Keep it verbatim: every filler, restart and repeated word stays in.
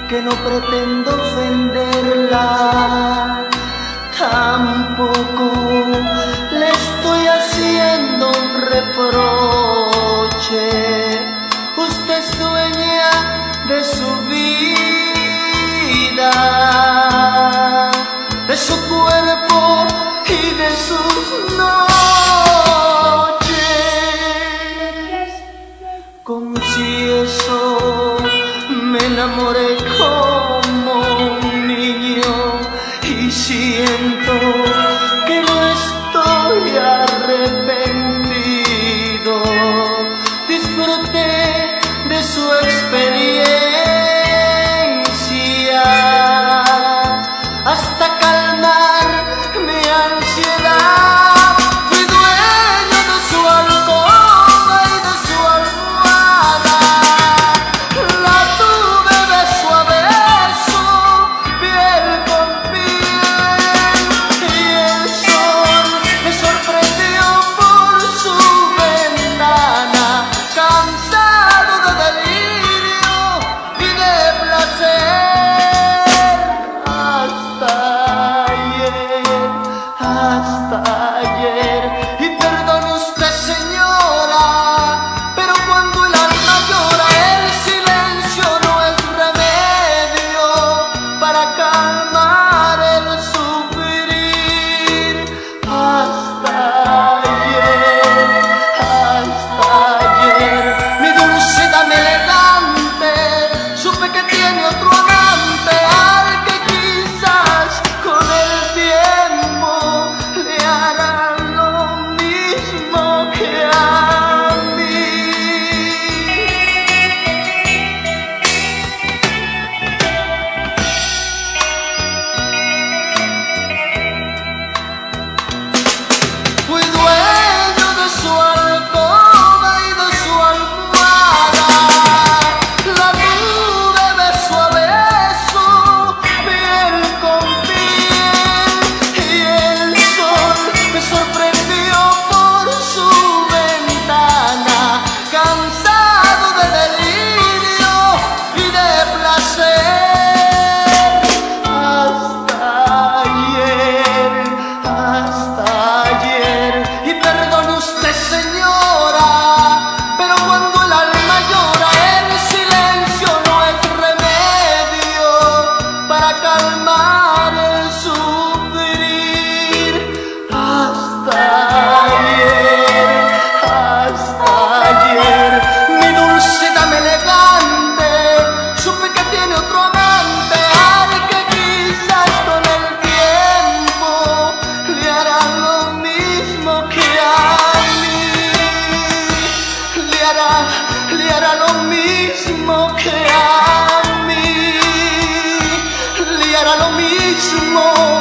que no pretendo ofenderla, tampoco le estoy haciendo un reproche. Usted es dueña de su vida, de su cuerpo y de sus noches. Confieso, me enamoré como un niño y siento que no estoy arrepentido. Disfruté de su experiencia hasta calmar mi ansiedad. Fui dueño de su alcoba y de su almohada. La tuve beso a beso, piel con piel, y el sol me sorprendió por su ventana, cansado de delirio y de placer. Hasta ayer, hasta ayer, y perdone usted, señora, pero cuando el alma llora, el silencio no es remedio para calmar el sufrir. Hasta ayer, hasta ayer, mi dulce dama elegante, supe que tiene otro amante al que quizás con el tiempo le hará lo mismo que a mí. Fui dueño de su alcoba y de su almohada. La tuve beso a beso, piel con piel, y el sol me sorprendió por su ventana, cansado de delirio y de placer. Hasta ayer, hasta ayer, y perdone usted, señora, pero cuando el alma llora, el silencio no es remedio para calmar el sufrir. Hasta ayer, hasta ayer, mi dulce dama elegante, supe que tiene otro amante al que quizás con el tiempo le hará lo mismo que a mí. Le hará, le hará lo mismo que a mí. Le hará lo mismo